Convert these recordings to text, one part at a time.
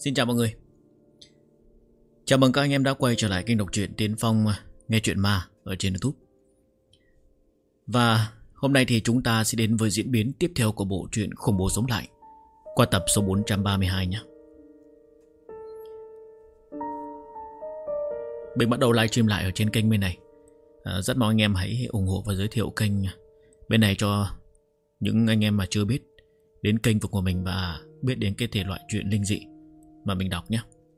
Xin chào mọi người. Chào mừng các anh em đã quay trở lại kênh đọc truyện Tiến Phong nghe truyện ma ở trên YouTube. Và hôm nay thì chúng ta sẽ đến với diễn biến tiếp theo của bộ truyện Khủng Bố Sống Lại qua tập số 432 nhé. Mình bắt đầu livestream lại ở trên kênh bên này. Rất mong anh em hãy ủng hộ và giới thiệu kênh bên này cho những anh em mà chưa biết đến kênh của mình và biết đến cái thể loại truyện linh dị mà mình đọc nhé.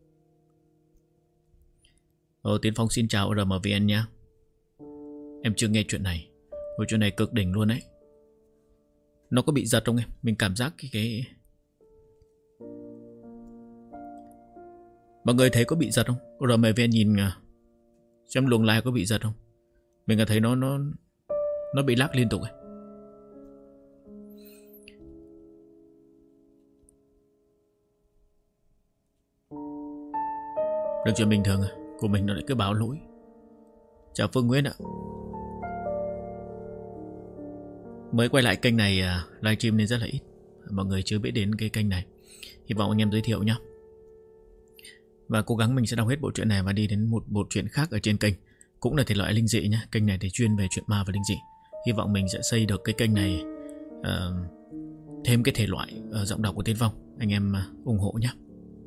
Tiến Phong xin chào RMVN nhé. Em chưa nghe chuyện này. Chuyện này cực đỉnh luôn đấy. Nó có bị giật không em? Mình cảm giác cái mọi người thấy có bị giật không? RMVN nhìn xem luồng like có bị giật không? Mình thấy nó bị lắc liên tục ấy. Được chuyện bình thường của mình nó lại cứ báo lỗi. Chào Phương Nguyễn ạ. Mới quay lại kênh này livestream nên rất là ít. Mọi người chưa biết đến cái kênh này. Hy vọng anh em giới thiệu nhé. Và cố gắng mình sẽ đọc hết bộ truyện này và đi đến một bộ truyện khác ở trên kênh. Cũng là thể loại linh dị nhé. Kênh này thì chuyên về chuyện ma và linh dị. Hy vọng mình sẽ xây được cái kênh này thêm cái thể loại giọng đọc của Tiến Phong. Anh em ủng hộ nhé.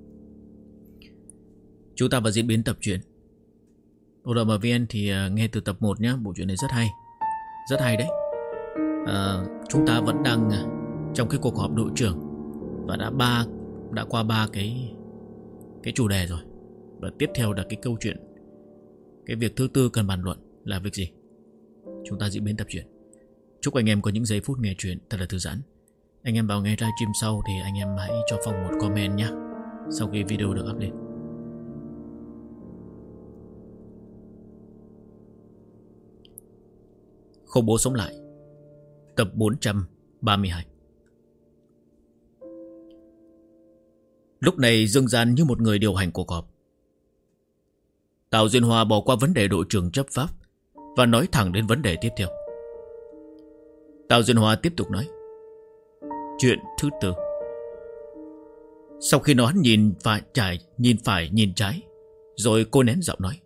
Chúng ta vào diễn biến tập truyện. RMVN thì nghe từ tập 1 nhé. Bộ truyện này rất hay. Rất hay đấy. Chúng ta vẫn đang trong cái cuộc họp đội trưởng và đã qua 3 cái chủ đề rồi. Và tiếp theo là cái câu chuyện, cái việc thứ tư cần bàn luận là việc gì. Chúng ta diễn biến tập truyện. Chúc anh em có những giây phút nghe truyện thật là thư giãn. Anh em vào nghe livestream sau thì anh em hãy cho Phong một comment nhé, sau khi video được up lên. Khủng Bố Sống Lại tập 432. Lúc này Dương Gian như một người điều hành cuộc họp. Tào Duyên Hoa bỏ qua vấn đề đội trưởng chấp pháp và nói thẳng đến vấn đề tiếp theo. Tào Duyên Hoa tiếp tục nói. Chuyện thứ tư. Sau khi nói nhìn phải nhìn trái, rồi cô nén giọng nói.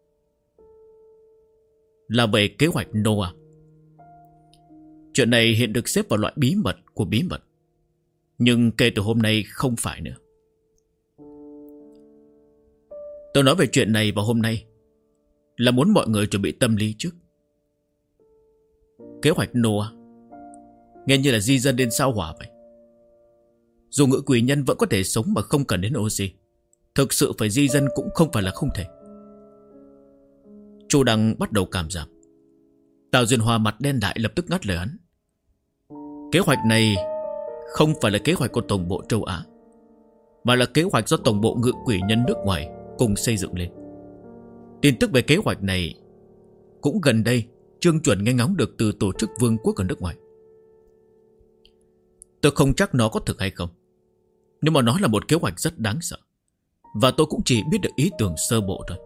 Là về kế hoạch Noah. Chuyện này hiện được xếp vào loại bí mật của bí mật. Nhưng kể từ hôm nay không phải nữa. Tôi nói về chuyện này vào hôm nay là muốn mọi người chuẩn bị tâm lý trước. Kế hoạch Noah nghe như là di dân đến sao hỏa vậy. Dù ngự quỷ nhân vẫn có thể sống mà không cần đến oxy, thực sự phải di dân cũng không phải là không thể. Chu Đăng bắt đầu cảm giảm. Tào Duyên Hoa mặt đen lại lập tức ngắt lời hắn. Kế hoạch này không phải là kế hoạch của Tổng bộ châu Á, mà là kế hoạch do Tổng bộ ngự quỷ nhân nước ngoài cùng xây dựng lên. Tin tức về kế hoạch này cũng gần đây Trương Chuẩn nghe ngóng được từ tổ chức vương quốc ở nước ngoài. Tôi không chắc nó có thực hay không, nhưng mà nó là một kế hoạch rất đáng sợ, và tôi cũng chỉ biết được ý tưởng sơ bộ thôi.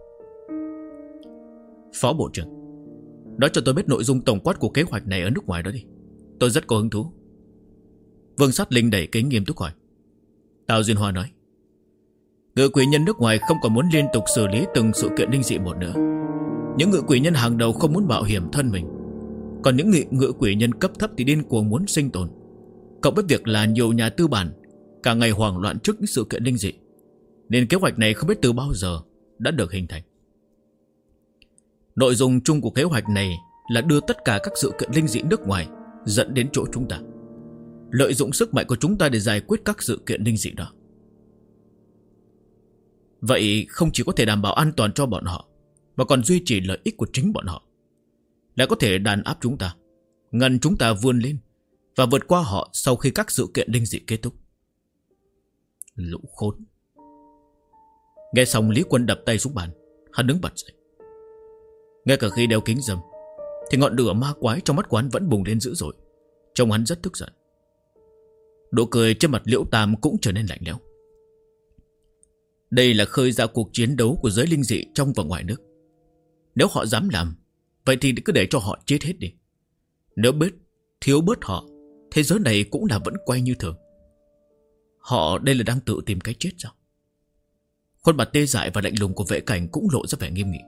Phó Bộ trưởng, nói cho tôi biết nội dung tổng quát của kế hoạch này ở nước ngoài đó đi. Tôi rất có hứng thú. Vương Sát Linh đẩy kính nghiêm túc hỏi. Tào Duyên Hoa nói. Ngự quỷ nhân nước ngoài không còn muốn liên tục xử lý từng sự kiện linh dị một nữa. Những ngự quỷ nhân hàng đầu không muốn mạo hiểm thân mình, còn những ngự quỷ nhân cấp thấp thì điên cuồng muốn sinh tồn. Cộng với việc là nhiều nhà tư bản cả ngày hoảng loạn trước những sự kiện linh dị, nên kế hoạch này không biết từ bao giờ đã được hình thành. Nội dung chung của kế hoạch này là đưa tất cả các sự kiện linh dị nước ngoài dẫn đến chỗ chúng ta, lợi dụng sức mạnh của chúng ta để giải quyết các sự kiện linh dị đó. Vậy không chỉ có thể đảm bảo an toàn cho bọn họ, mà còn duy trì lợi ích của chính bọn họ, lại có thể đàn áp chúng ta, ngăn chúng ta vươn lên và vượt qua họ sau khi các sự kiện linh dị kết thúc. Lũ khốn. Nghe xong Lý Quân đập tay xuống bàn, hắn đứng bật dậy. Ngay cả khi đeo kính râm thì ngọn lửa ma quái trong mắt quán vẫn bùng lên dữ dội. Trông hắn rất tức giận. Nụ cười trên mặt Liễu Tam cũng trở nên lạnh lẽo. Đây là khơi ra cuộc chiến đấu của giới linh dị trong và ngoài nước. Nếu họ dám làm, vậy thì cứ để cho họ chết hết đi. Nếu thiếu bớt họ, thế giới này cũng là vẫn quay như thường. Họ đây là đang tự tìm cái chết sao? Khuôn mặt tê dại và lạnh lùng của Vệ Cảnh cũng lộ ra vẻ nghiêm nghị.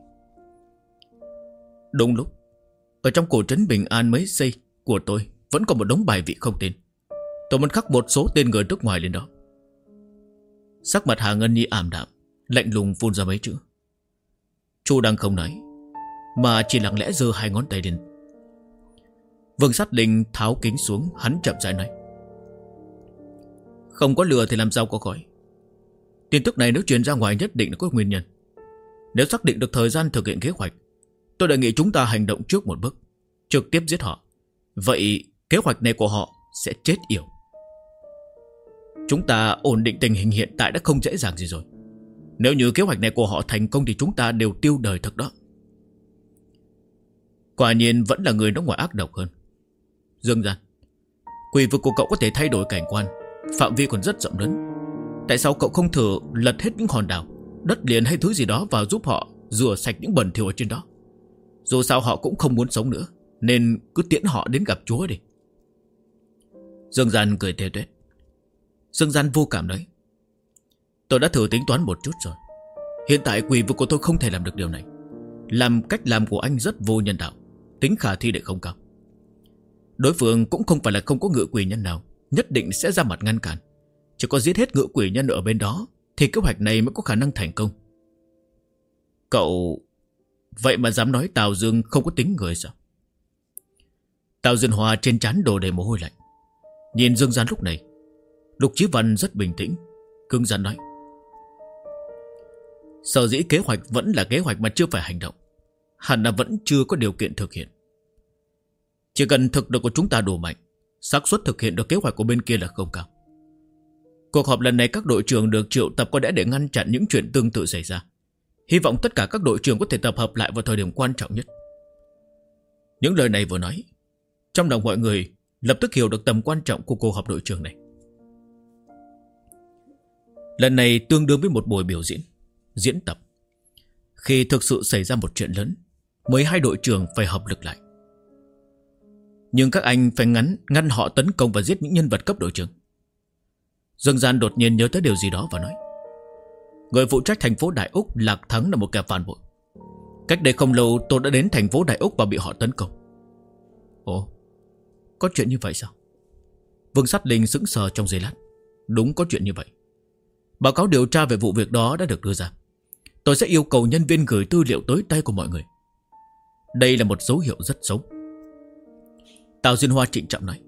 Đúng lúc, ở trong cổ trấn Bình An mới xây của tôi vẫn còn một đống bài vị không tên. Tôi muốn khắc một số tên người nước ngoài lên đó. Sắc mặt Hà Ngân Nhi ảm đạm, lạnh lùng phun ra mấy chữ. Chu Đăng không nói, mà chỉ lặng lẽ giơ hai ngón tay lên. Vương Sát Linh tháo kính xuống, hắn chậm rãi nói: Không có lừa thì làm sao có khói. Tin tức này nếu truyền ra ngoài nhất định là có nguyên nhân. Nếu xác định được thời gian thực hiện kế hoạch, tôi đề nghị chúng ta hành động trước một bước, trực tiếp giết họ. Vậy kế hoạch này của họ sẽ chết yểu. Chúng ta ổn định tình hình hiện tại đã không dễ dàng gì rồi. Nếu như kế hoạch này của họ thành công thì chúng ta đều tiêu đời thật đó. Quả nhiên vẫn là người nước ngoài ác độc hơn. Dương Gian, quỷ vực của cậu có thể thay đổi cảnh quan, phạm vi còn rất rộng lớn. Tại sao cậu không thử lật hết những hòn đảo, đất liền hay thứ gì đó vào giúp họ rửa sạch những bẩn thỉu ở trên đó? Dù sao họ cũng không muốn sống nữa, nên cứ tiễn họ đến gặp Chúa đi. Dương Gian cười tê tuét. Dương Gian vô cảm nói: Tôi đã thử tính toán một chút rồi. Hiện tại quỷ vực của tôi không thể làm được điều này. Cách làm của anh rất vô nhân đạo, tính khả thi lại không cao. Đối phương cũng không phải là không có ngự quỷ nhân nào nhất định sẽ ra mặt ngăn cản. Chỉ có giết hết ngự quỷ nhân ở bên đó thì kế hoạch này mới có khả năng thành công. Cậu vậy mà dám nói Tào Dương không có tính người sao? Tào Dương Hòa trên trán đổ đầy mồ hôi lạnh. Nhìn Dương Gian lúc này, Lục Chí Văn rất bình tĩnh, cứng rắn nói: Sở dĩ kế hoạch vẫn là kế hoạch mà chưa phải hành động, hẳn là vẫn chưa có điều kiện thực hiện. Chỉ cần thực lực của chúng ta đủ mạnh, xác suất thực hiện được kế hoạch của bên kia là không cao. Cuộc họp lần này các đội trưởng được triệu tập có lẽ để ngăn chặn những chuyện tương tự xảy ra. Hy vọng tất cả các đội trưởng có thể tập hợp lại vào thời điểm quan trọng nhất. Những lời này vừa nói, trong lòng mọi người lập tức hiểu được tầm quan trọng của cuộc họp đội trưởng này. Lần này tương đương với một buổi biểu diễn, diễn tập. Khi thực sự xảy ra một chuyện lớn, 12 đội trưởng phải hợp lực lại. Nhưng các anh phải ngăn họ tấn công và giết những nhân vật cấp đội trưởng. Dương Gian đột nhiên nhớ tới điều gì đó và nói: Người phụ trách thành phố Đại Úc Lạc Thắng là một kẻ phản bội. Cách đây không lâu tôi đã đến thành phố Đại Úc và bị họ tấn công. Ồ, có chuyện như vậy sao? Vương Sát Linh sững sờ trong giây lát. Đúng, có chuyện như vậy. Báo cáo điều tra về vụ việc đó đã được đưa ra. Tôi sẽ yêu cầu nhân viên gửi tư liệu tới tay của mọi người. Đây là một dấu hiệu rất xấu. Tào Diên Hoa trịnh trọng nói.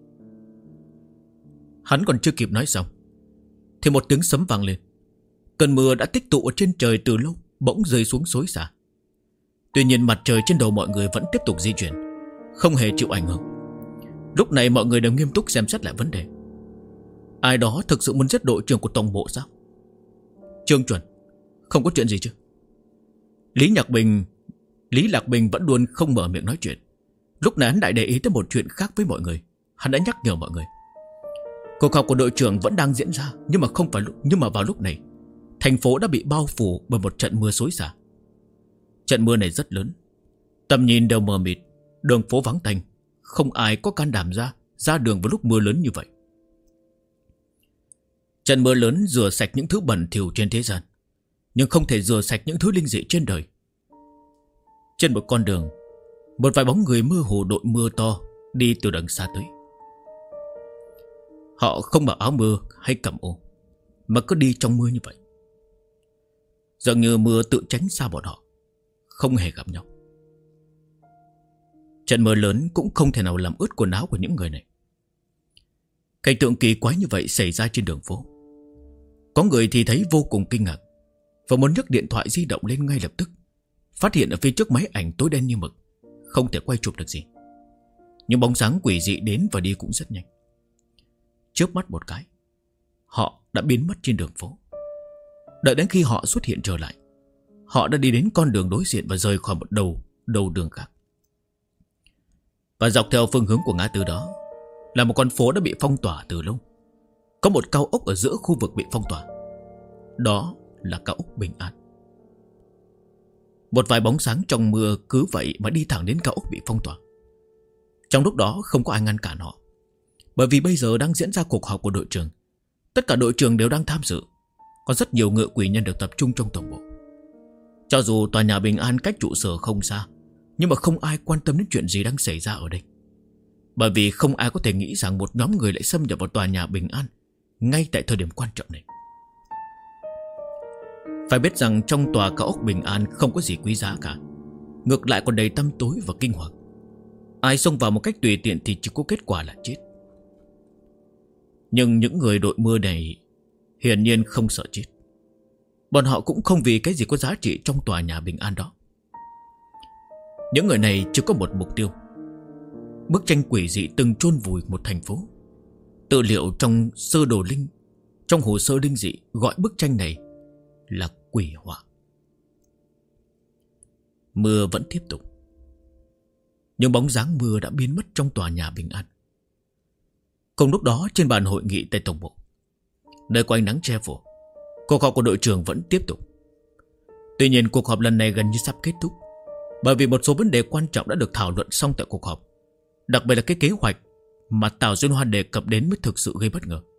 Hắn còn chưa kịp nói xong thì một tiếng sấm vang lên. Cơn mưa đã tích tụ ở trên trời từ lâu bỗng rơi xuống xối xả. Tuy nhiên mặt trời trên đầu mọi người vẫn tiếp tục di chuyển, không hề chịu ảnh hưởng. Lúc này mọi người đều nghiêm túc xem xét lại vấn đề. Ai đó thực sự muốn giết đội trưởng của tổng bộ sao? Trương Chuẩn, không có chuyện gì chứ? Lý Lạc Bình vẫn luôn không mở miệng nói chuyện. Lúc này hắn lại để ý tới một chuyện khác với mọi người. Hắn đã nhắc nhở mọi người. Cuộc họp của đội trưởng vẫn đang diễn ra, nhưng mà vào lúc này thành phố đã bị bao phủ bởi một trận mưa xối xả. Trận mưa này rất lớn, tầm nhìn đều mờ mịt, đường phố vắng tanh, không ai có can đảm ra đường vào lúc mưa lớn như vậy. Trận mưa lớn rửa sạch những thứ bẩn thỉu trên thế gian, nhưng không thể rửa sạch những thứ linh dị trên đời. Trên một con đường, một vài bóng người mơ hồ đội mưa to đi từ đằng xa tới. Họ không mặc áo mưa hay cầm ô, mà cứ đi trong mưa như vậy, dường như mưa tự tránh xa bọn họ, không hề gặp nhau. Trận mưa lớn cũng không thể nào làm ướt quần áo của những người này. Cảnh tượng kỳ quái như vậy xảy ra trên đường phố. Có người thì thấy vô cùng kinh ngạc và muốn nhấc điện thoại di động lên ngay lập tức, phát hiện ở phía trước máy ảnh tối đen như mực, không thể quay chụp được gì. Nhưng bóng dáng quỷ dị đến và đi cũng rất nhanh. Chớp mắt một cái, họ đã biến mất trên đường phố. Đợi đến khi họ xuất hiện trở lại, họ đã đi đến con đường đối diện và rời khỏi một đầu đường khác. Và dọc theo phương hướng của ngã tư đó là một con phố đã bị phong tỏa từ lâu. Có một cao ốc ở giữa khu vực bị phong tỏa. Đó là cao ốc Bình An. Một vài bóng sáng trong mưa cứ vậy mà đi thẳng đến cao ốc bị phong tỏa. Trong lúc đó không có ai ngăn cản họ, bởi vì bây giờ đang diễn ra cuộc họp của đội trưởng. Tất cả đội trưởng đều đang tham dự. có rất nhiều ngựa quỷ nhân được tập trung trong tổng bộ. Cho dù tòa nhà Bình An cách trụ sở không xa, nhưng mà không ai quan tâm đến chuyện gì đang xảy ra ở đây. Bởi vì không ai có thể nghĩ rằng một nhóm người lại xâm nhập vào tòa nhà Bình An ngay tại thời điểm quan trọng này. Phải biết rằng trong tòa cao ốc Bình An không có gì quý giá cả, ngược lại còn đầy tăm tối và kinh hoàng. Ai xông vào một cách tùy tiện thì chỉ có kết quả là chết. Nhưng những người đội mưa này hiển nhiên không sợ chết. Bọn họ cũng không vì cái gì có giá trị trong tòa nhà Bình An đó. Những người này chỉ có một mục tiêu: bức tranh quỷ dị từng chôn vùi một thành phố. Tư liệu trong sơ đồ linh, trong hồ sơ linh dị gọi bức tranh này là quỷ họa. Mưa vẫn tiếp tục, nhưng bóng dáng mưa đã biến mất trong tòa nhà Bình An. Cùng lúc đó, trên bàn hội nghị tại tổng bộ, nơi có ánh nắng che phủ, cuộc họp của đội trưởng vẫn tiếp tục. Tuy nhiên cuộc họp lần này gần như sắp kết thúc, bởi vì một số vấn đề quan trọng đã được thảo luận xong tại cuộc họp. Đặc biệt là cái kế hoạch mà Tào Duyên Hoa đề cập đến mới thực sự gây bất ngờ.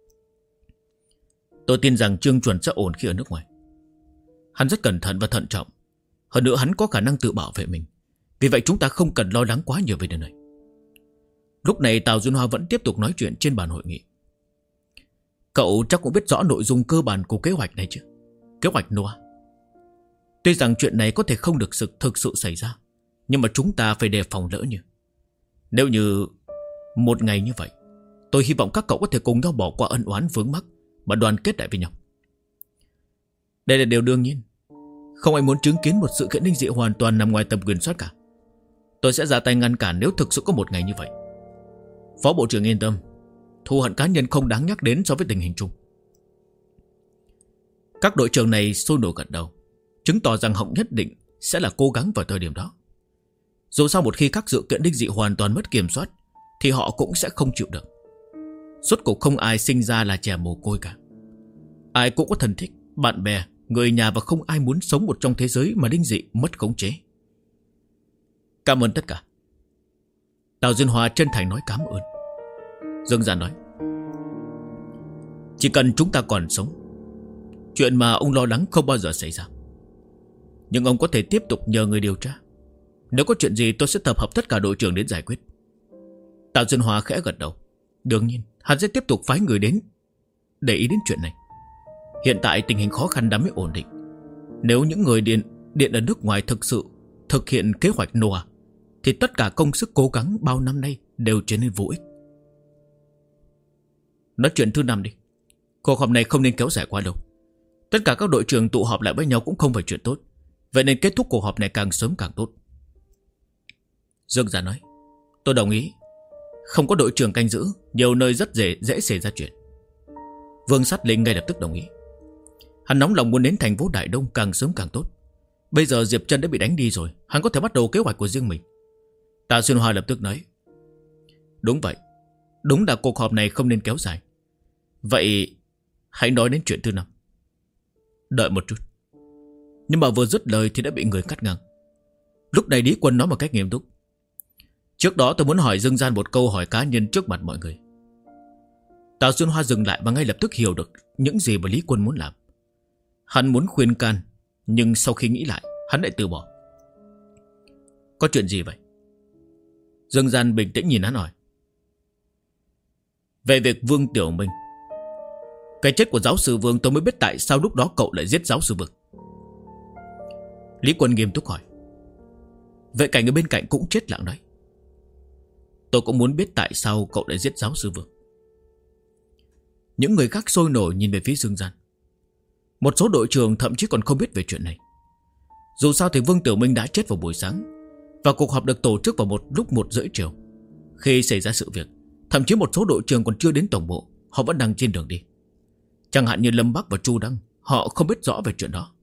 Tôi tin rằng Trương Chuẩn sẽ ổn khi ở nước ngoài. Hắn rất cẩn thận và thận trọng. Hơn nữa hắn có khả năng tự bảo vệ mình. Vì vậy chúng ta không cần lo lắng quá nhiều về điều này. Lúc này Tào Duyên Hoa vẫn tiếp tục nói chuyện trên bàn hội nghị. Cậu chắc cũng biết rõ nội dung cơ bản của kế hoạch này chứ? Kế hoạch Noah. Tuy rằng chuyện này có thể không được thực sự xảy ra, nhưng mà chúng ta phải đề phòng lỡ như. Nếu như một ngày như vậy, tôi hy vọng các cậu có thể cùng nhau bỏ qua ân oán vướng mắc và đoàn kết lại với nhau. Đây là điều đương nhiên. Không ai muốn chứng kiến một sự kiện linh dị hoàn toàn nằm ngoài tầm quyền soát cả. Tôi sẽ ra tay ngăn cản nếu thực sự có một ngày như vậy. Phó Bộ trưởng yên tâm, thù hận cá nhân không đáng nhắc đến so với tình hình chung. Các đội trưởng này sôi nổi gật đầu, chứng tỏ rằng họ nhất định sẽ là cố gắng vào thời điểm đó. Dù sao một khi các sự kiện linh dị hoàn toàn mất kiểm soát thì họ cũng sẽ không chịu được. Rốt cuộc không ai sinh ra là trẻ mồ côi cả. Ai cũng có thân thích, bạn bè, người nhà, và không ai muốn sống một trong thế giới mà linh dị mất khống chế. Cảm ơn tất cả. Tào Duyên Hoa chân thành nói cảm ơn. Dương Giản nói, chỉ cần chúng ta còn sống, chuyện mà ông lo lắng không bao giờ xảy ra. Nhưng ông có thể tiếp tục nhờ người điều tra. Nếu có chuyện gì tôi sẽ tập hợp tất cả đội trưởng đến giải quyết. Tào Duyên Hoa khẽ gật đầu. Đương nhiên hắn sẽ tiếp tục phái người đến để ý đến chuyện này. Hiện tại tình hình khó khăn đã mới ổn định. Nếu những người điện ở nước ngoài thực sự thực hiện kế hoạch Noah thì tất cả công sức cố gắng bao năm nay đều trở nên vô ích. Nói chuyện thứ 5 đi. Cuộc họp này không nên kéo dài quá lâu. Tất cả các đội trưởng tụ họp lại với nhau cũng không phải chuyện tốt. Vậy nên kết thúc cuộc họp này càng sớm càng tốt. Dương Giản nói, tôi đồng ý. Không có đội trưởng canh giữ, nhiều nơi rất dễ xảy ra chuyện. Vương Sát Linh ngay lập tức đồng ý. Hắn nóng lòng muốn đến thành phố Đại Đông càng sớm càng tốt. Bây giờ Diệp Trân đã bị đánh đi rồi, hắn có thể bắt đầu kế hoạch của riêng mình. Tạ Xuyên Hoa lập tức nói, đúng vậy, đúng là cuộc họp này không nên kéo dài. Vậy hãy nói đến chuyện thứ 5. Đợi một chút. Nhưng mà vừa dứt lời thì đã bị người cắt ngang. Lúc này Lý Quân nói một cách nghiêm túc, trước đó tôi muốn hỏi Dương Gian một câu hỏi cá nhân trước mặt mọi người. Tào Xuyên Hoa dừng lại và ngay lập tức hiểu được những gì mà Lý Quân muốn làm. Hắn muốn khuyên can, nhưng sau khi nghĩ lại hắn lại từ bỏ. Có chuyện gì vậy? Dương Gian bình tĩnh nhìn hắn hỏi. Về việc Vương Tiểu Minh. Cái chết của giáo sư Vương tôi mới biết tại sao lúc đó cậu lại giết giáo sư Vương. Lý Quân nghiêm túc hỏi. Vệ Cảnh ở bên cạnh cũng chết lặng đấy. Tôi cũng muốn biết tại sao cậu lại giết giáo sư Vương. Những người khác sôi nổi nhìn về phía Dương Gian. Một số đội trưởng thậm chí còn không biết về chuyện này. Dù sao thì Vương Tiểu Minh đã chết vào buổi sáng, và cuộc họp được tổ chức vào lúc 1:30 chiều. Khi xảy ra sự việc, thậm chí một số đội trưởng còn chưa đến tổng bộ, họ vẫn đang trên đường đi. Chẳng hạn như Lâm Bắc và Chu Đăng, họ không biết rõ về chuyện đó.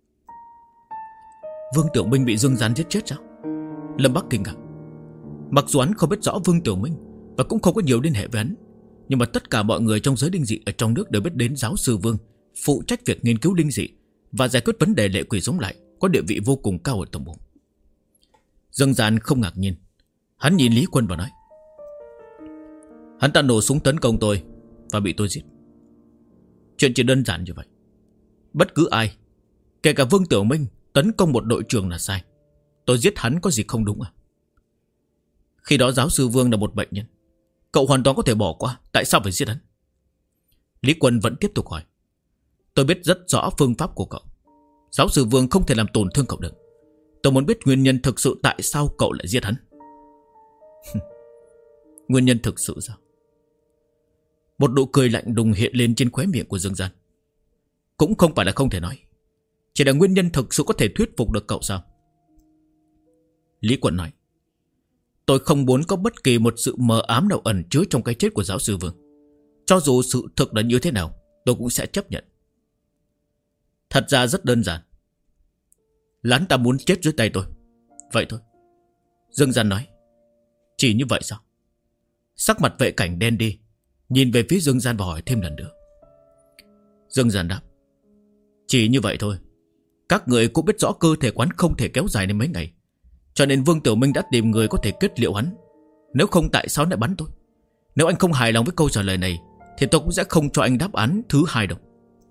Vương Tiểu Minh bị Dương Gian giết chết sao? Lâm Bắc kinh ngạc. Mặc dù hắn không biết rõ Vương Tiểu Minh và cũng không có nhiều liên hệ với hắn, nhưng mà tất cả mọi người trong giới linh dị ở trong nước đều biết đến giáo sư Vương phụ trách việc nghiên cứu linh dị và giải quyết vấn đề lệ quỷ sống lại, có địa vị vô cùng cao ở tổng bộ. Dương Gian không ngạc nhiên. Hắn nhìn Lý Quân và nói, hắn ta nổ súng tấn công tôi và bị tôi giết. Chuyện chỉ đơn giản như vậy. Bất cứ ai, kể cả Vương Tiểu Minh, tấn công một đội trưởng là sai. Tôi giết hắn có gì không đúng à? Khi đó giáo sư Vương là một bệnh nhân, cậu hoàn toàn có thể bỏ qua. Tại sao phải giết hắn? Lý Quân vẫn tiếp tục hỏi. Tôi biết rất rõ phương pháp của cậu. Giáo sư Vương không thể làm tổn thương cậu được. Tôi muốn biết nguyên nhân thực sự tại sao cậu lại giết hắn. Nguyên nhân thực sự sao? Một nụ cười lạnh lùng hiện lên trên khóe miệng của Dương Gian. Cũng không phải là không thể nói, chỉ là nguyên nhân thực sự có thể thuyết phục được cậu sao? Lý Quận nói. Tôi không muốn có bất kỳ một sự mờ ám nào ẩn chứa trong cái chết của giáo sư Vương. Cho dù sự thực là như thế nào, tôi cũng sẽ chấp nhận. Thật ra rất đơn giản, là hắn ta muốn chết dưới tay tôi. Vậy thôi. Dương Gian nói. Chỉ như vậy sao? Sắc mặt Vệ Cảnh đen đi, nhìn về phía Dương Gian và hỏi thêm lần nữa. Dương Gian đáp. Chỉ như vậy thôi. Các người cũng biết rõ cơ thể quán không thể kéo dài đến mấy ngày, cho nên Vương Tiểu Minh đã tìm người có thể kết liễu hắn. Nếu không tại sao lại bắn tôi? Nếu anh không hài lòng với câu trả lời này thì tôi cũng sẽ không cho anh đáp án thứ hai đâu.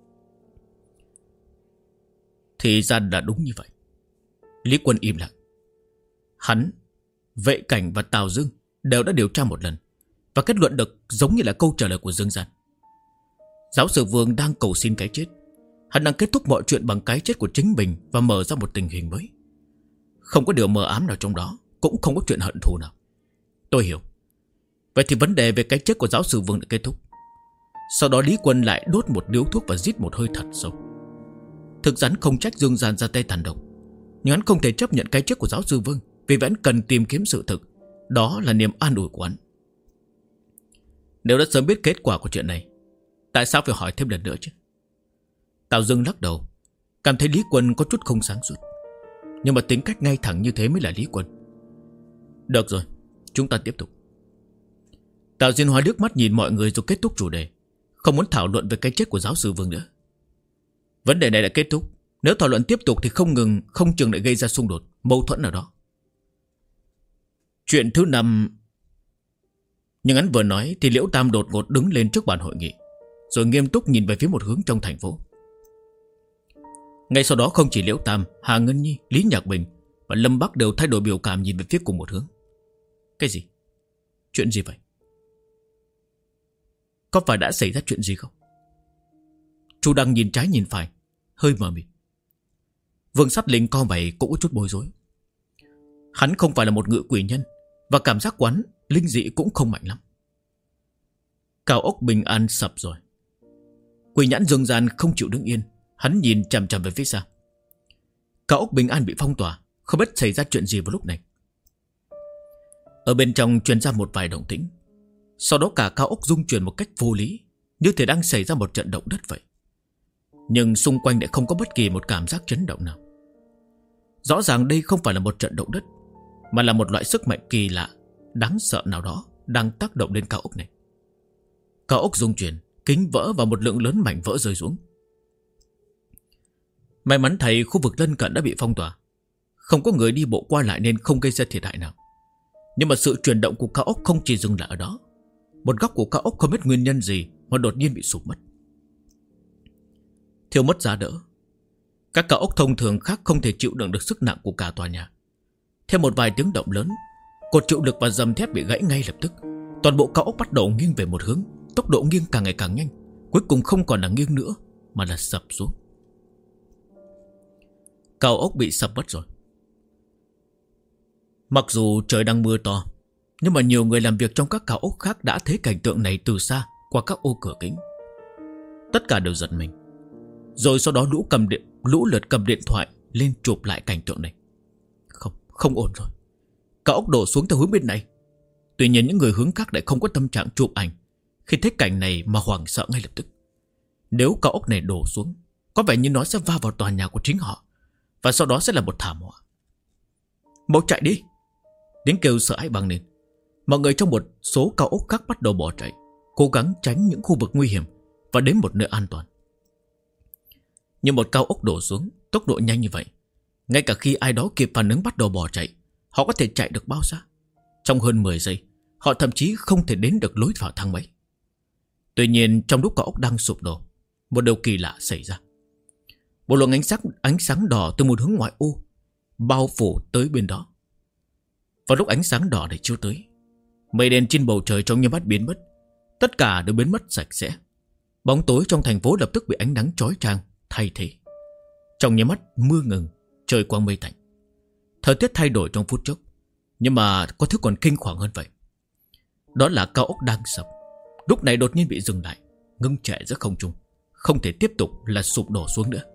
Thì ra là đúng như vậy. Lý Quân im lặng. Hắn, Vệ Cảnh và Tào Dương đều đã điều tra một lần, và kết luận được giống như là câu trả lời của Dương Gian. Giáo sư Vương đang cầu xin cái chết. Hắn đang kết thúc mọi chuyện bằng cái chết của chính mình và mở ra một tình hình mới. Không có điều mờ ám nào trong đó, cũng không có chuyện hận thù nào. Tôi hiểu. Vậy thì vấn đề về cái chết của giáo sư Vương đã kết thúc. Sau đó Lý Quân lại đốt một điếu thuốc và rít một hơi thật sâu. Thực ra hắn không trách Dương Gian ra tay tàn độc, nhưng hắn không thể chấp nhận cái chết của giáo sư Vương, vì vẫn cần tìm kiếm sự thực. Đó là niềm an ủi của hắn. Nếu đã sớm biết kết quả của chuyện này, tại sao phải hỏi thêm lần nữa chứ? Tào Dương lắc đầu, cảm thấy Lý Quân có chút không sáng suốt. Nhưng mà tính cách ngay thẳng như thế mới là Lý Quân. Được rồi, chúng ta tiếp tục. Tào Diên Hóa nước mắt nhìn mọi người rồi kết thúc chủ đề, không muốn thảo luận về cái chết của giáo sư Vương nữa. Vấn đề này đã kết thúc. Nếu thảo luận tiếp tục thì không chừng lại gây ra xung đột, mâu thuẫn nào đó. Chuyện thứ 5. Nhưng hắn vừa nói thì Liễu Tam đột ngột đứng lên trước bàn hội nghị, rồi nghiêm túc nhìn về phía một hướng trong thành phố. Ngay sau đó không chỉ Liễu Tam, Hà Ngân Nhi, Lý Nhạc Bình và Lâm Bắc đều thay đổi biểu cảm nhìn về phía cùng một hướng. Cái gì? Chuyện gì vậy? Có phải đã xảy ra chuyện gì không? Chu Đăng nhìn trái nhìn phải, hơi mờ mịt. Vương Sát Linh co mày cũng có chút bối rối. Hắn không phải là một ngự quỷ nhân, và cảm giác quán linh dị cũng không mạnh lắm. Cao ốc Bình An sập rồi. Quỷ nhãn Dương Gian không chịu đứng yên, hắn nhìn chằm chằm về phía xa. Cao ốc Bình An bị phong tỏa, không biết xảy ra chuyện gì vào lúc này. Ở bên trong truyền ra một vài động tĩnh. Sau đó cả cao ốc rung chuyển một cách vô lý, như thể đang xảy ra một trận động đất vậy. Nhưng xung quanh lại không có bất kỳ một cảm giác chấn động nào. Rõ ràng đây không phải là một trận động đất, mà là một loại sức mạnh kỳ lạ, đáng sợ nào đó đang tác động lên cao ốc này. Cao ốc rung chuyển, kính vỡ và một lượng lớn mảnh vỡ rơi xuống. May mắn thầy khu vực lân cận đã bị phong tỏa, không có người đi bộ qua lại nên không gây ra thiệt hại nào. Nhưng mà sự chuyển động của cao ốc không chỉ dừng lại ở đó. Một góc của cao ốc không biết nguyên nhân gì mà đột nhiên bị sụp mất, thiếu mất giá đỡ. Các cao ốc thông thường khác không thể chịu đựng được sức nặng của cả tòa nhà. Theo một vài tiếng động lớn, cột chịu lực và dầm thép bị gãy ngay lập tức. Toàn bộ cao ốc bắt đầu nghiêng về một hướng, tốc độ nghiêng càng ngày càng nhanh, cuối cùng không còn là nghiêng nữa mà là sập xuống. Cao ốc bị sập mất rồi. Mặc dù trời đang mưa to, nhưng mà nhiều người làm việc trong các cao ốc khác đã thấy cảnh tượng này từ xa qua các ô cửa kính. Tất cả đều giật mình. Rồi sau đó lũ lượt cầm điện thoại lên chụp lại cảnh tượng này. Không ổn rồi. Cao ốc đổ xuống theo hướng bên này. Tuy nhiên những người hướng khác lại không có tâm trạng chụp ảnh khi thấy cảnh này mà hoảng sợ ngay lập tức. Nếu cao ốc này đổ xuống, có vẻ như nó sẽ va vào tòa nhà của chính họ, và sau đó sẽ là một thảm họa. Mau chạy đi! Tiếng kêu sợ hãi vang lên. Mọi người trong một số cao ốc khác bắt đầu bỏ chạy, cố gắng tránh những khu vực nguy hiểm và đến một nơi an toàn. Nhưng một cao ốc đổ xuống tốc độ nhanh như vậy, ngay cả khi ai đó kịp phản ứng bắt đầu bỏ chạy, họ có thể chạy được bao xa? Trong hơn 10 giây, họ thậm chí không thể đến được lối vào thang máy. Tuy nhiên trong lúc cao ốc đang sụp đổ, một điều kỳ lạ xảy ra. Một luồng ánh sáng đỏ từ một hướng ngoại ô bao phủ tới bên đó. Vào lúc ánh sáng đỏ này chiếu tới, mây đen trên bầu trời trong nháy mắt biến mất. Tất cả đều biến mất sạch sẽ. Bóng tối trong thành phố lập tức bị ánh nắng chói chang thay thế. Trong nháy mắt mưa ngừng, trời quang mây tạnh. Thời tiết thay đổi trong phút chốc, nhưng mà có thứ còn kinh khủng hơn vậy. Đó là cao ốc đang sập, lúc này đột nhiên bị dừng lại, ngưng trệ giữa không trung, không thể tiếp tục là sụp đổ xuống nữa.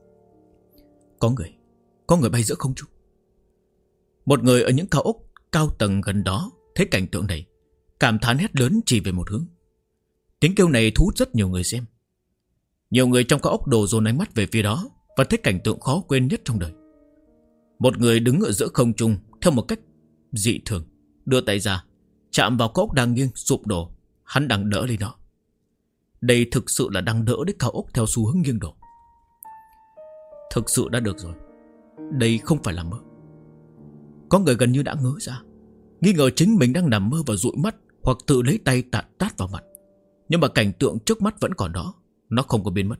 Có người bay giữa không trung. Một người ở những cao ốc cao tầng gần đó thấy cảnh tượng này, cảm thán hét lớn chỉ về một hướng. Tiếng kêu này thu hút rất nhiều người xem. Nhiều người trong cao ốc đổ dồn ánh mắt về phía đó và thấy cảnh tượng khó quên nhất trong đời. Một người đứng ở giữa không trung theo một cách dị thường, đưa tay ra chạm vào cao ốc đang nghiêng sụp đổ. Hắn đang đỡ lên nó. Đây thực sự là đang đỡ đến cao ốc theo xu hướng nghiêng đổ. Thực sự đã được rồi, đây không phải là mơ. Có người gần như đã ngớ ra, nghi ngờ chính mình đang nằm mơ và dụi mắt, hoặc tự lấy tay tát vào mặt. Nhưng mà cảnh tượng trước mắt vẫn còn đó, nó không có biến mất.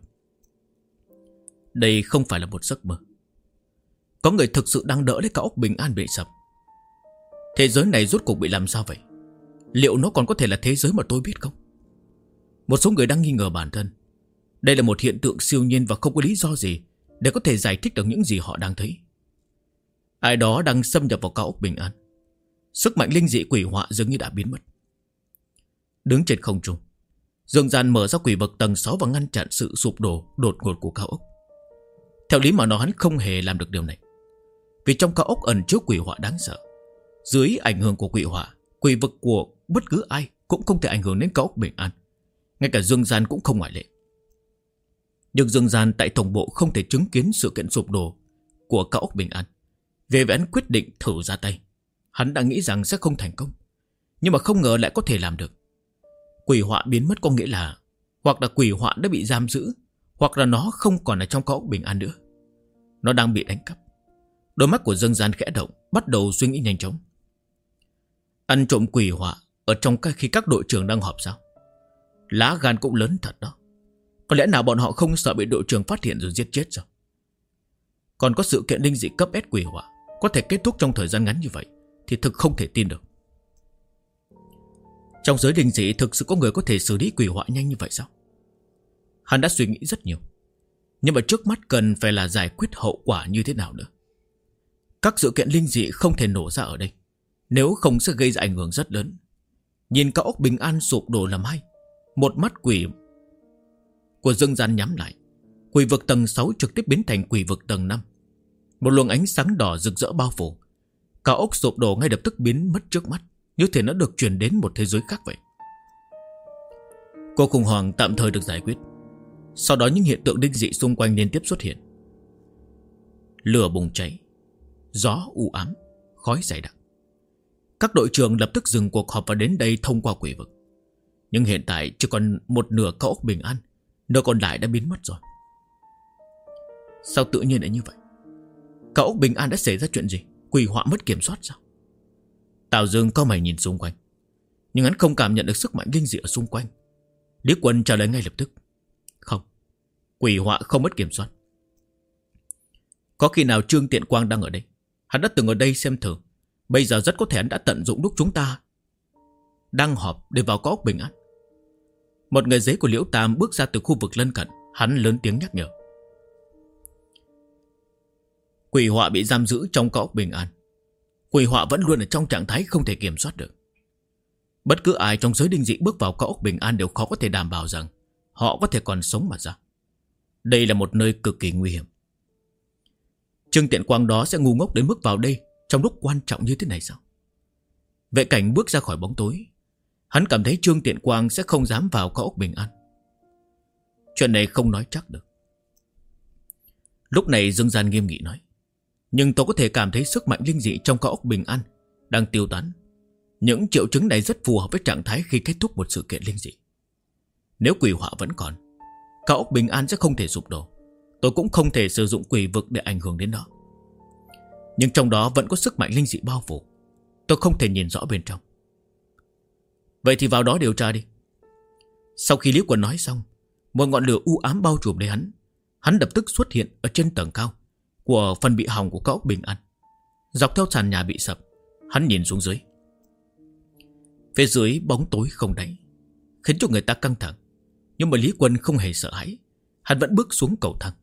Đây không phải là một giấc mơ. Có người thực sự đang đỡ lấy cao ốc bình an bị sập. Thế giới này rốt cuộc bị làm sao vậy? Liệu nó còn có thể là thế giới mà tôi biết không? Một số người đang nghi ngờ bản thân. Đây là một hiện tượng siêu nhiên và không có lý do gì để có thể giải thích được những gì họ đang thấy. Ai đó đang xâm nhập vào cao ốc bình an. Sức mạnh linh dị quỷ họa dường như đã biến mất. Đứng trên không trung, Dương Gian mở ra quỷ vực tầng 6 và ngăn chặn sự sụp đổ đột ngột của cao ốc. Theo lý mà nói, hắn không hề làm được điều này, vì trong cao ốc ẩn chứa quỷ họa đáng sợ. Dưới ảnh hưởng của quỷ họa, quỷ vực của bất cứ ai cũng không thể ảnh hưởng đến cao ốc bình an. Ngay cả Dương Gian cũng không ngoại lệ. Nhưng Dương Gian tại tổng bộ không thể chứng kiến sự kiện sụp đổ của cao ốc bình an. Vì vậy hắn quyết định thử ra tay. Hắn đã nghĩ rằng sẽ không thành công, nhưng mà không ngờ lại có thể làm được. Quỷ họa biến mất có nghĩa là hoặc là quỷ họa đã bị giam giữ, hoặc là nó không còn ở trong cao ốc bình an nữa. Nó đang bị đánh cắp. Đôi mắt của Dương Gian khẽ động, bắt đầu suy nghĩ nhanh chóng. Ăn trộm quỷ họa ở trong khi các đội trưởng đang họp sao? Lá gan cũng lớn thật đó. Có lẽ nào bọn họ không sợ bị đội trưởng phát hiện rồi giết chết sao? Còn có sự kiện linh dị cấp S quỷ họa có thể kết thúc trong thời gian ngắn như vậy thì thực không thể tin được. Trong giới linh dị thực sự có người có thể xử lý quỷ họa nhanh như vậy sao? Hắn đã suy nghĩ rất nhiều, nhưng mà trước mắt cần phải là giải quyết hậu quả như thế nào nữa. Các sự kiện linh dị không thể nổ ra ở đây, nếu không sẽ gây ra ảnh hưởng rất lớn. Nhìn cao ốc bình an sụp đổ làm hai, một mắt quỷ của Dương Gian nhắm lại. Quỷ vực tầng 6 trực tiếp biến thành quỷ vực tầng 5. Một luồng ánh sáng đỏ rực rỡ bao phủ. Cao ốc sụp đổ ngay lập tức biến mất trước mắt, như thể nó được truyền đến một thế giới khác vậy. Cuộc khủng hoảng tạm thời được giải quyết. Sau đó những hiện tượng linh dị xung quanh liên tiếp xuất hiện. Lửa bùng cháy, gió u ám, khói dày đặc. Các đội trưởng lập tức dừng cuộc họp và đến đây thông qua quỷ vực. Nhưng hiện tại chỉ còn một nửa cao ốc bình an, nửa còn lại đã biến mất rồi. Sao tự nhiên lại như vậy? Cao ốc bình an đã xảy ra chuyện gì? Quỷ họa mất kiểm soát sao? Tào Dương cau mày nhìn xung quanh, nhưng hắn không cảm nhận được sức mạnh linh dị ở xung quanh. Lý Quân trả lời ngay lập tức. Không, quỷ họa không mất kiểm soát. Có khi nào Trương Tiện Quang đang ở đây? Hắn đã từng ở đây xem thử. Bây giờ rất có thể hắn đã tận dụng lúc chúng ta đang họp để vào cao ốc bình an. Một người giấy của Liễu Tam bước ra từ khu vực lân cận. Hắn lớn tiếng nhắc nhở. Quỷ họa bị giam giữ trong cao ốc bình an. Quỷ họa vẫn luôn ở trong trạng thái không thể kiểm soát được. Bất cứ ai trong giới linh dị bước vào cao ốc bình an đều khó có thể đảm bảo rằng họ có thể còn sống mà ra. Đây là một nơi cực kỳ nguy hiểm. Trương Tiện Quang đó sẽ ngu ngốc đến mức vào đây trong lúc quan trọng như thế này sao? Vệ Cảnh bước ra khỏi bóng tối. Hắn cảm thấy Trương Tiện Quang sẽ không dám vào cao ốc bình an. Chuyện này không nói chắc được. Lúc này Dương Gian nghiêm nghị nói. Nhưng tôi có thể cảm thấy sức mạnh linh dị trong cao ốc bình an đang tiêu tán. Những triệu chứng này rất phù hợp với trạng thái khi kết thúc một sự kiện linh dị. Nếu quỷ họa vẫn còn, cao ốc bình an sẽ không thể sụp đổ. Tôi cũng không thể sử dụng quỷ vực để ảnh hưởng đến nó. Nhưng trong đó vẫn có sức mạnh linh dị bao phủ. Tôi không thể nhìn rõ bên trong. Vậy thì vào đó điều tra đi. Sau khi Lý Quân nói xong, một ngọn lửa u ám bao trùm lấy hắn. hắn lập tức xuất hiện ở trên tầng cao của phần bị hỏng của cao ốc Bình An. Dọc theo sàn nhà bị sập, hắn nhìn xuống dưới. Phía dưới bóng tối không đáy, khiến cho người ta căng thẳng. Nhưng mà Lý Quân không hề sợ hãi. Hắn vẫn bước xuống cầu thang.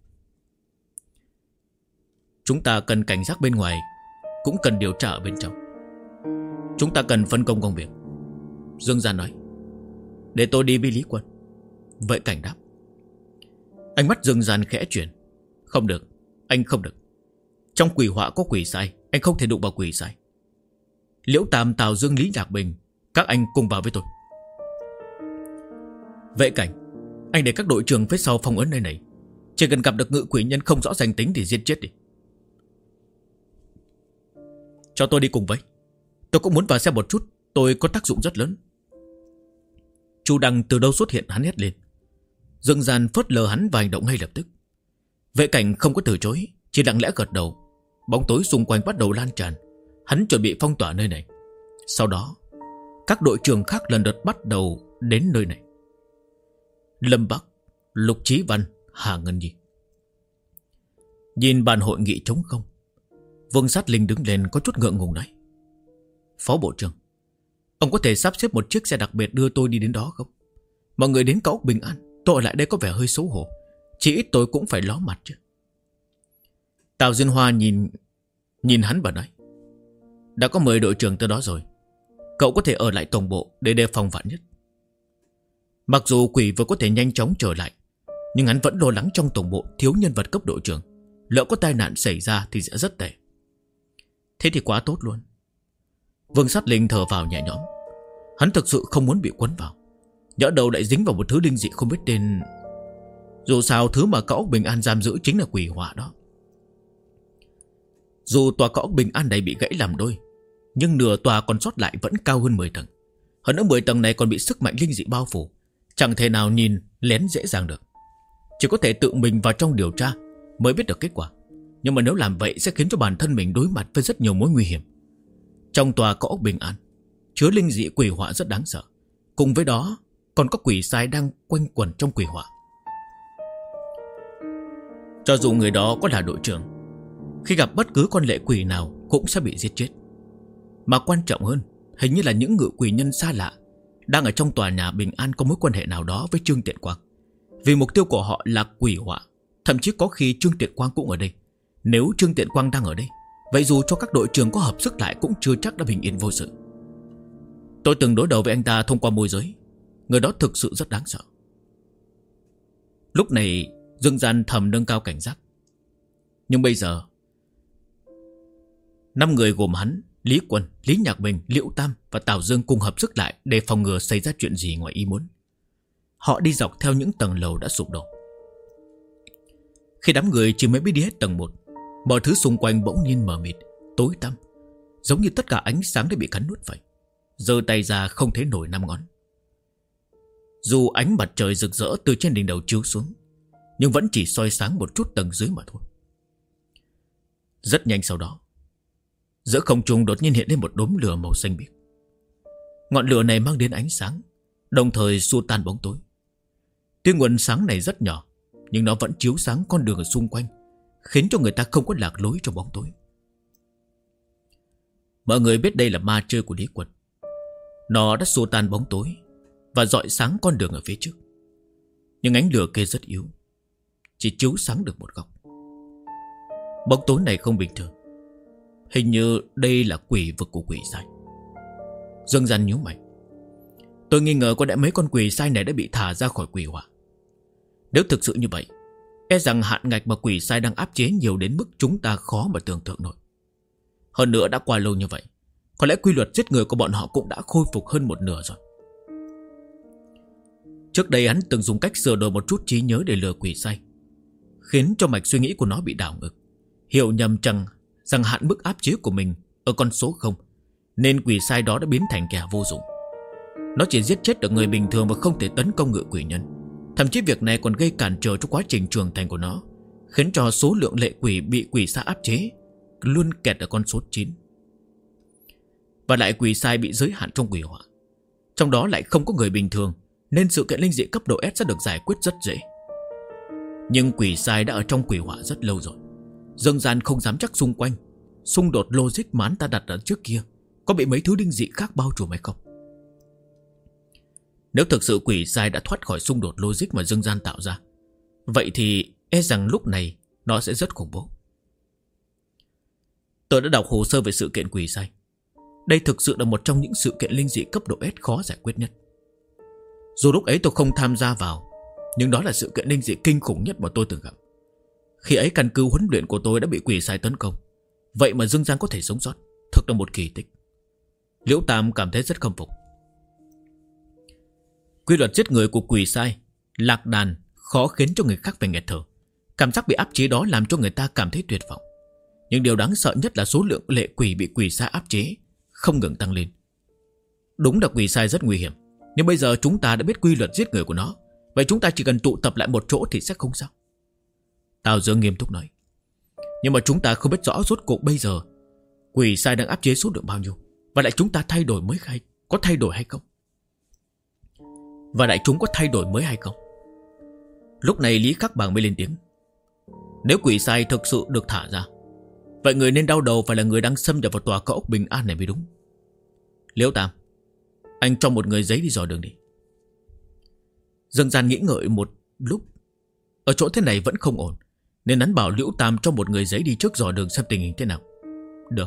Chúng ta cần cảnh giác bên ngoài, cũng cần điều tra ở bên trong. Chúng ta cần phân công công việc, Dương Gian nói. Để tôi đi với Lý Quân. Vệ Cảnh đáp. Ánh mắt Dương Gian khẽ chuyển. Không được, anh không được. Trong quỷ họa có quỷ sai, anh không thể đụng vào quỷ sai. Liễu Tam, Tào Dương, Lý Nhạc Bình, các anh cùng vào với tôi. Vệ Cảnh, anh để các đội trưởng phía sau phong ấn nơi này. Chỉ cần gặp được ngự quỷ nhân không rõ danh tính thì giết chết đi. Cho tôi đi cùng với. Tôi cũng muốn vào xem một chút. Tôi có tác dụng rất lớn. Chu Đăng từ đâu xuất hiện, hắn hét lên. Dương Gian phớt lờ hắn và hành động ngay lập tức. Vệ Cảnh không có từ chối, chỉ lặng lẽ gật đầu. Bóng tối xung quanh bắt đầu lan tràn. Hắn chuẩn bị phong tỏa nơi này. Sau đó các đội trưởng khác lần lượt bắt đầu đến nơi này. Lâm Bắc, Lục Chí Văn, Hà Ngân Nhi. Nhìn bàn hội nghị trống không, Vương Sát Linh đứng lên có chút ngượng ngùng nói. Phó Bộ trưởng, ông có thể sắp xếp một chiếc xe đặc biệt đưa tôi đi đến đó không? Mọi người đến cao ốc Bình An, tôi ở lại đây có vẻ hơi xấu hổ. Chỉ ít tôi cũng phải ló mặt chứ. Tào Diên Hoa nhìn hắn và nói. Đã có 10 đội trưởng tới đó rồi. Cậu có thể ở lại tổng bộ để đề phòng vạn nhất. Mặc dù quỷ vừa có thể nhanh chóng trở lại, nhưng hắn vẫn lo lắng trong tổng bộ thiếu nhân vật cấp đội trưởng. Lỡ có tai nạn xảy ra thì sẽ rất tệ. Thế thì quá tốt luôn. Vương Sát Linh thở vào nhẹ nhõm. Hắn thực sự không muốn bị quấn vào. Nhỡ đầu lại dính vào một thứ linh dị không biết tên. Dù sao thứ mà cao ốc Bình An giam giữ chính là quỷ hỏa đó. Dù tòa cao ốc Bình An này bị gãy làm đôi, nhưng nửa tòa còn sót lại vẫn cao hơn 10 tầng. Hơn nữa 10 tầng này còn bị sức mạnh linh dị bao phủ, chẳng thể nào nhìn lén dễ dàng được. Chỉ có thể tự mình vào trong điều tra mới biết được kết quả. Nhưng mà nếu làm vậy sẽ khiến cho bản thân mình đối mặt với rất nhiều mối nguy hiểm. Trong tòa cao ốc Bình An chứa linh dị quỷ hỏa rất đáng sợ. Cùng với đó còn có quỷ sai đang quanh quẩn trong quỷ hỏa. Cho dù người đó có là đội trưởng, khi gặp bất cứ con lệ quỷ nào cũng sẽ bị giết chết. Mà quan trọng hơn, hình như là những ngự quỷ nhân xa lạ đang ở trong tòa nhà Bình An có mối quan hệ nào đó với Trương Tiện Quang. Vì mục tiêu của họ là quỷ họa. Thậm chí có khi Trương Tiện Quang cũng ở đây. Nếu Trương Tiện Quang đang ở đây, vậy dù cho các đội trưởng có hợp sức lại cũng chưa chắc đã bình yên vô sự. Tôi từng đối đầu với anh ta thông qua môi giới. Người đó thực sự rất đáng sợ. Lúc này Dương Gian thầm nâng cao cảnh giác. Nhưng bây giờ 5 người gồm hắn, Lý Quân, Lý Nhạc Bình, Liễu Tam và Tào Dương cùng hợp sức lại để phòng ngừa xảy ra chuyện gì ngoài ý muốn. Họ đi dọc theo những tầng lầu đã sụp đổ. Khi đám người chỉ mới biết đi hết tầng 1, mọi thứ xung quanh bỗng nhiên mờ mịt, tối tăm, giống như tất cả ánh sáng đã bị cắn nuốt vậy. Giơ tay ra không thấy nổi 5 ngón. Dù ánh mặt trời rực rỡ từ trên đỉnh đầu chiếu xuống, nhưng vẫn chỉ soi sáng một chút tầng dưới mà thôi. Rất nhanh sau đó, giữa không trung đột nhiên hiện lên một đốm lửa màu xanh biếc. Ngọn lửa này mang đến ánh sáng, đồng thời xua tan bóng tối. Tuy nguồn sáng này rất nhỏ, nhưng nó vẫn chiếu sáng con đường ở xung quanh, khiến cho người ta không có lạc lối trong bóng tối. Mọi người biết đây là ma chơi của Lý Quân. Nó đã xua tan bóng tối và rọi sáng con đường ở phía trước. Nhưng ánh lửa kia rất yếu, chỉ chiếu sáng được một góc. Bóng tối này không bình thường. Hình như đây là quỷ vực của quỷ sai. Dương Gian nhíu mày. Tôi nghi ngờ có lẽ mấy con quỷ sai này đã bị thả ra khỏi quỷ hỏa. Nếu thực sự như vậy, e rằng hạn ngạch mà quỷ sai đang áp chế nhiều đến mức chúng ta khó mà tưởng tượng nổi. Hơn nữa đã qua lâu như vậy, có lẽ quy luật giết người của bọn họ cũng đã khôi phục hơn một nửa rồi. Trước đây hắn từng dùng cách sửa đổi một chút trí nhớ để lừa quỷ sai, khiến cho mạch suy nghĩ của nó bị đảo ngược, hiểu nhầm rằng hạn mức áp chế của mình ở con số 0, nên quỷ sai đó đã biến thành kẻ vô dụng. Nó chỉ giết chết được người bình thường và không thể tấn công ngự quỷ nhân. Thậm chí việc này còn gây cản trở cho quá trình trưởng thành của nó, khiến cho số lượng lệ quỷ bị quỷ sai áp chế luôn kẹt ở con số 9. Và lại quỷ sai bị giới hạn trong quỷ hỏa, trong đó lại không có người bình thường, nên sự kiện linh dị cấp độ S sẽ được giải quyết rất dễ. Nhưng quỷ sai đã ở trong quỷ hỏa rất lâu rồi. Dương gian không dám chắc xung quanh xung đột logic mà hắn ta đặt ở trước kia có bị mấy thứ linh dị khác bao trùm hay không. Nếu thực sự quỷ sai đã thoát khỏi xung đột logic mà dương gian tạo ra, vậy thì e rằng lúc này nó sẽ rất khủng bố. Tôi đã đọc hồ sơ về sự kiện quỷ sai. Đây thực sự là một trong những sự kiện linh dị cấp độ S khó giải quyết nhất. Dù lúc ấy tôi không tham gia vào, nhưng đó là sự kiện linh dị kinh khủng nhất mà tôi từng gặp. Khi ấy căn cứ huấn luyện của tôi đã bị quỷ sai tấn công, vậy mà Dương Giang có thể sống sót, thực là một kỳ tích. Liễu Tam cảm thấy rất khâm phục. Quy luật giết người của quỷ sai, lạc đàn, khó khiến cho người khác phải nghẹt thở. Cảm giác bị áp chế đó làm cho người ta cảm thấy tuyệt vọng. Nhưng điều đáng sợ nhất là số lượng lệ quỷ bị quỷ sai áp chế không ngừng tăng lên. Đúng là quỷ sai rất nguy hiểm, nhưng bây giờ chúng ta đã biết quy luật giết người của nó, vậy chúng ta chỉ cần tụ tập lại một chỗ thì sẽ không sao. Tào Dương nghiêm túc nói. Nhưng mà chúng ta không biết rõ rốt cuộc bây giờ quỷ sai đang áp chế số lượng bao nhiêu, và lại chúng ta thay đổi mới hay có thay đổi hay không? Và lại chúng có thay đổi mới hay không? Lúc này Lý Khắc Bằng mới lên tiếng. Nếu quỷ sai thực sự được thả ra, vậy người nên đau đầu phải là người đang xâm nhập vào tòa cao ốc Bình An này mới đúng. Liễu Tam, anh cho một người giấy đi dò đường đi. Dương Gian nghĩ ngợi một lúc. Ở chỗ thế này vẫn không ổn, nên hắn bảo Liễu Tam cho một người giấy đi trước dò đường xem tình hình thế nào. Được.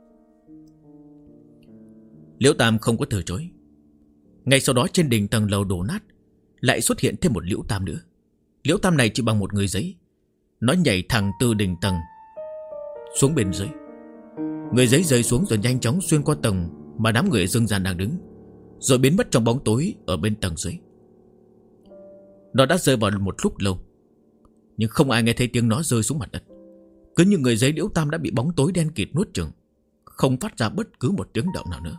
Liễu Tam không có từ chối. Ngay sau đó trên đỉnh tầng lầu đổ nát lại xuất hiện thêm một Liễu Tam nữa. Liễu Tam này chỉ bằng một người giấy, nó nhảy thẳng từ đỉnh tầng xuống bên dưới. Người giấy rơi xuống rồi nhanh chóng xuyên qua tầng mà đám người Dương Gian đang đứng, rồi biến mất trong bóng tối ở bên tầng dưới. Nó đã rơi vào một lúc lâu, nhưng không ai nghe thấy tiếng nó rơi xuống mặt đất. Cứ như người giấy Liễu Tam đã bị bóng tối đen kịt nuốt chửng, không phát ra bất cứ một tiếng động nào nữa.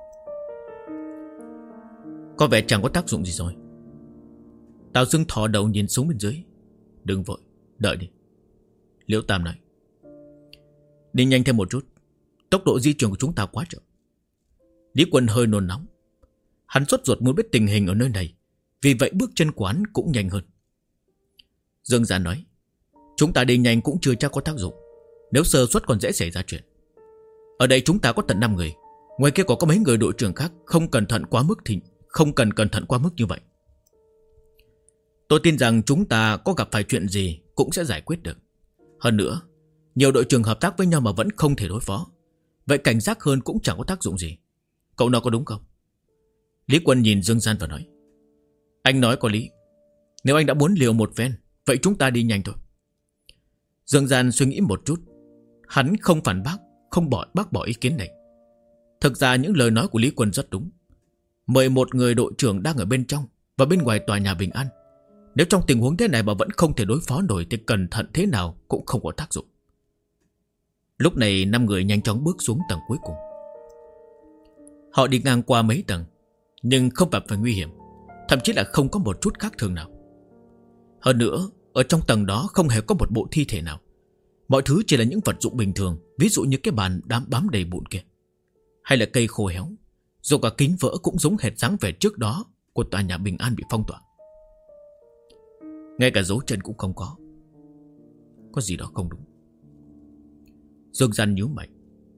Có vẻ chẳng có tác dụng gì rồi. Tào Dương thò đầu nhìn xuống bên dưới. Đừng vội, đợi đi, Liễu Tam nói. Đi nhanh thêm một chút, tốc độ di chuyển của chúng ta quá chậm. Lý Quân hơi nôn nóng. Hắn sốt ruột muốn biết tình hình ở nơi này, vì vậy bước chân của hắn cũng nhanh hơn. Dương Giản nói, chúng ta đi nhanh cũng chưa chắc có tác dụng, nếu sơ suất còn dễ xảy ra chuyện. Ở đây chúng ta có tận 5 người, ngoài kia có mấy người đội trưởng khác, không cẩn thận quá mức thì không cần cẩn thận quá mức như vậy. Tôi tin rằng chúng ta có gặp phải chuyện gì cũng sẽ giải quyết được. Hơn nữa, nhiều đội trưởng hợp tác với nhau mà vẫn không thể đối phó, vậy cảnh giác hơn cũng chẳng có tác dụng gì. Cậu nói có đúng không? Lý Quân nhìn Dương Gian và nói, anh nói có lý. Nếu anh đã muốn liều một phen, vậy chúng ta đi nhanh thôi. Dương Gian suy nghĩ một chút. Hắn không phản bác, không bác bỏ ý kiến này. Thực ra những lời nói của Lý Quân rất đúng. 11 người đội trưởng đang ở bên trong và bên ngoài tòa nhà Bình An. Nếu trong tình huống thế này mà vẫn không thể đối phó nổi thì cẩn thận thế nào cũng không có tác dụng. Lúc này 5 người nhanh chóng bước xuống tầng cuối cùng. Họ đi ngang qua mấy tầng, nhưng không gặp phải nguy hiểm, thậm chí là không có một chút khác thường nào. Hơn nữa, ở trong tầng đó không hề có một bộ thi thể nào. Mọi thứ chỉ là những vật dụng bình thường, ví dụ như cái bàn đám bám đầy bụi kia, hay là cây khô héo. Dù cả kính vỡ cũng giống hệt dáng vẻ trước đó của tòa nhà Bình An bị phong tỏa. Ngay cả dấu chân cũng không có. Có gì đó không đúng. Dương Gian nhíu mày.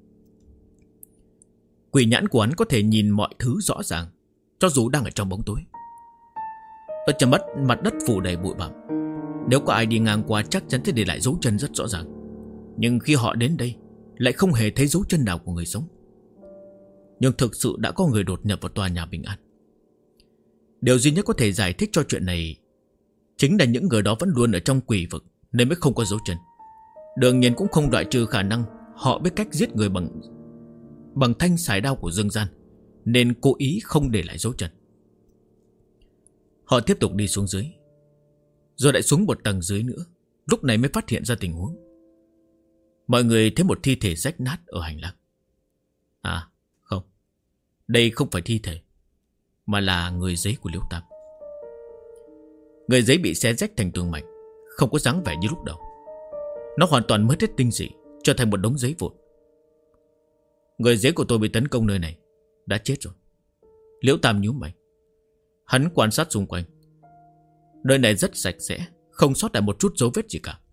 Quỷ nhãn của hắn có thể nhìn mọi thứ rõ ràng, cho dù đang ở trong bóng tối. Ở trên mặt đất phủ đầy bụi bặm, nếu có ai đi ngang qua chắc chắn sẽ để lại dấu chân rất rõ ràng. Nhưng khi họ đến đây lại không hề thấy dấu chân nào của người sống. Nhưng thực sự đã có người đột nhập vào tòa nhà Bình An. Điều duy nhất có thể giải thích cho chuyện này chính là những người đó vẫn luôn ở trong quỷ vực, nên mới không có dấu chân. Đương nhiên cũng không loại trừ khả năng họ biết cách giết người bằng thanh sải đao của Dương Gian, nên cố ý không để lại dấu chân. Họ tiếp tục đi xuống dưới, rồi lại xuống một tầng dưới nữa. Lúc này mới phát hiện ra tình huống. Mọi người thấy một thi thể rách nát ở hành lang. À không, đây không phải thi thể, mà là người giấy của Liễu Tam. Người giấy bị xé rách thành từng mảnh, không có dáng vẻ như lúc đầu. Nó hoàn toàn mất hết tinh dị, trở thành một đống giấy vụn. Người giấy của tôi bị tấn công nơi này, đã chết rồi. Liễu Tam nhíu mày. Hắn quan sát xung quanh. Nơi này rất sạch sẽ, không sót lại một chút dấu vết gì cả.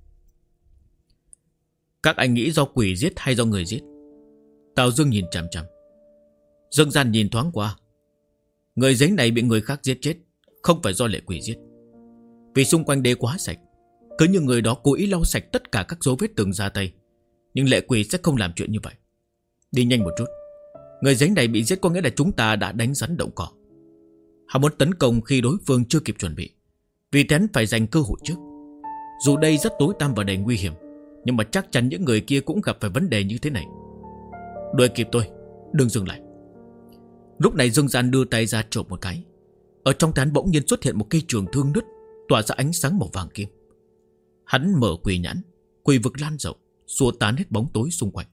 Các anh nghĩ do quỷ giết hay do người giết? Tào Dương nhìn chằm chằm. Dương Gian nhìn thoáng qua. Người giấy này bị người khác giết chết, không phải do lệ quỷ giết. Vì xung quanh đây quá sạch, cứ như người đó cố ý lau sạch tất cả các dấu vết từng ra tay. Nhưng lệ quỷ sẽ không làm chuyện như vậy. Đi nhanh một chút. Người giấy này bị giết có nghĩa là chúng ta đã đánh rắn động cỏ. Họ muốn tấn công khi đối phương chưa kịp chuẩn bị, vì thế phải giành cơ hội trước. Dù đây rất tối tăm và đầy nguy hiểm, nhưng mà chắc chắn những người kia cũng gặp phải vấn đề như thế này. Đuổi kịp tôi, đừng dừng lại. Lúc này Dương Gian đưa tay ra chộp một cái. Ở trong tay hắn bỗng nhiên xuất hiện một cây trường thương nứt, tỏa ra ánh sáng màu vàng kim. Hắn mở quỷ nhãn, quỷ vực lan rộng, xua tan hết bóng tối xung quanh.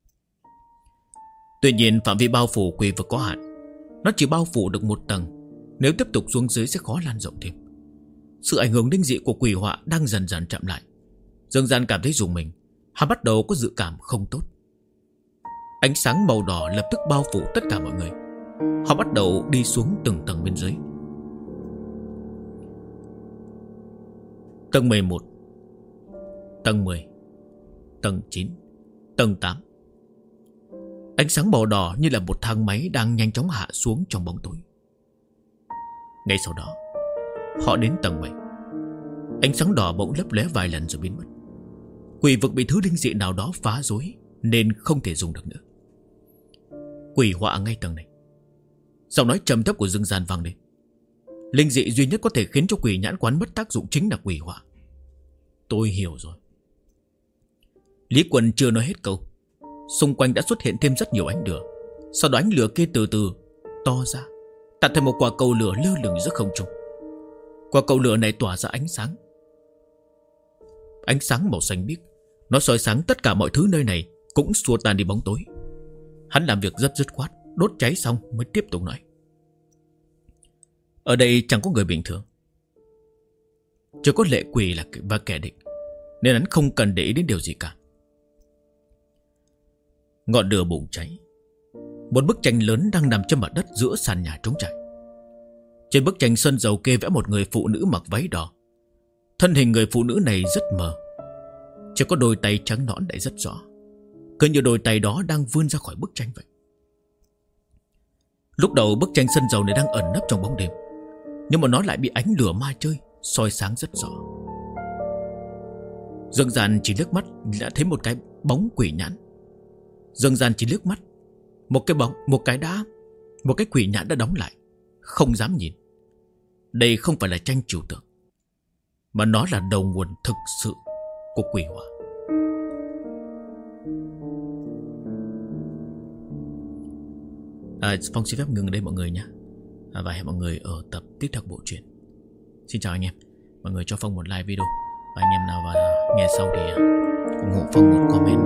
Tuy nhiên phạm vi bao phủ quỷ vực có hạn, nó chỉ bao phủ được một tầng. Nếu tiếp tục xuống dưới sẽ khó lan rộng thêm. Sự ảnh hưởng linh dị của quỷ họa đang dần dần chậm lại. Dương Gian cảm thấy rùng mình. Hắn bắt đầu có dự cảm không tốt. Ánh sáng màu đỏ lập tức bao phủ tất cả mọi người. Họ bắt đầu đi xuống từng tầng bên dưới. Tầng 11, tầng 10, tầng 9, tầng 8. Ánh sáng màu đỏ như là một thang máy đang nhanh chóng hạ xuống trong bóng tối. Ngay sau đó, họ đến tầng 7. Ánh sáng đỏ bỗng lấp lóe vài lần rồi biến mất. Quỷ vực bị thứ linh dị nào đó phá rối nên không thể dùng được nữa. Quỷ họa ngay tầng này. Giọng nói trầm thấp của Dương Gian vang lên. Linh dị duy nhất có thể khiến cho quỷ nhãn quán mất tác dụng chính là quỷ họa. Tôi hiểu rồi. Lý Quần chưa nói hết câu, xung quanh đã xuất hiện thêm rất nhiều ánh lửa. Sau đó ánh lửa kia từ từ to ra, tạo thành một quả cầu lửa lơ lửng giữa không trung. Quả cầu lửa này tỏa ra ánh sáng. Ánh sáng màu xanh biếc, nó soi sáng tất cả mọi thứ nơi này, cũng xua tan đi bóng tối. Hắn làm việc rất dứt khoát, đốt cháy xong mới tiếp tục nói. Ở đây chẳng có người bình thường, chỉ có lệ quỷ và kẻ địch, nên hắn không cần để ý đến điều gì cả. Ngọn lửa bùng cháy. Một bức tranh lớn đang nằm trên mặt đất giữa sàn nhà trống trải. Trên bức tranh sơn dầu kia vẽ một người phụ nữ mặc váy đỏ. Thân hình người phụ nữ này rất mờ, chỉ có đôi tay trắng nõn lại rất rõ, cứ như đôi tay đó đang vươn ra khỏi bức tranh vậy. Lúc đầu bức tranh sơn dầu này đang ẩn nấp trong bóng đêm, nhưng mà nó lại bị ánh lửa ma chơi soi sáng rất rõ. Dương Gian chỉ liếc mắt đã thấy một cái bóng quỷ nhãn. Dương Gian chỉ liếc mắt, một cái quỷ nhãn đã đóng lại, không dám nhìn. Đây không phải là tranh trừu tượng, mà nó là đầu nguồn thực sự của quỷ họa. Phong xin phép ngừng ở đây mọi người nhé. Và hẹn mọi người ở tập tiếp theo bộ truyện. Xin chào anh em. Mọi người cho Phong một like video. Và anh em nào nghe sau thì ủng hộ Phong một comment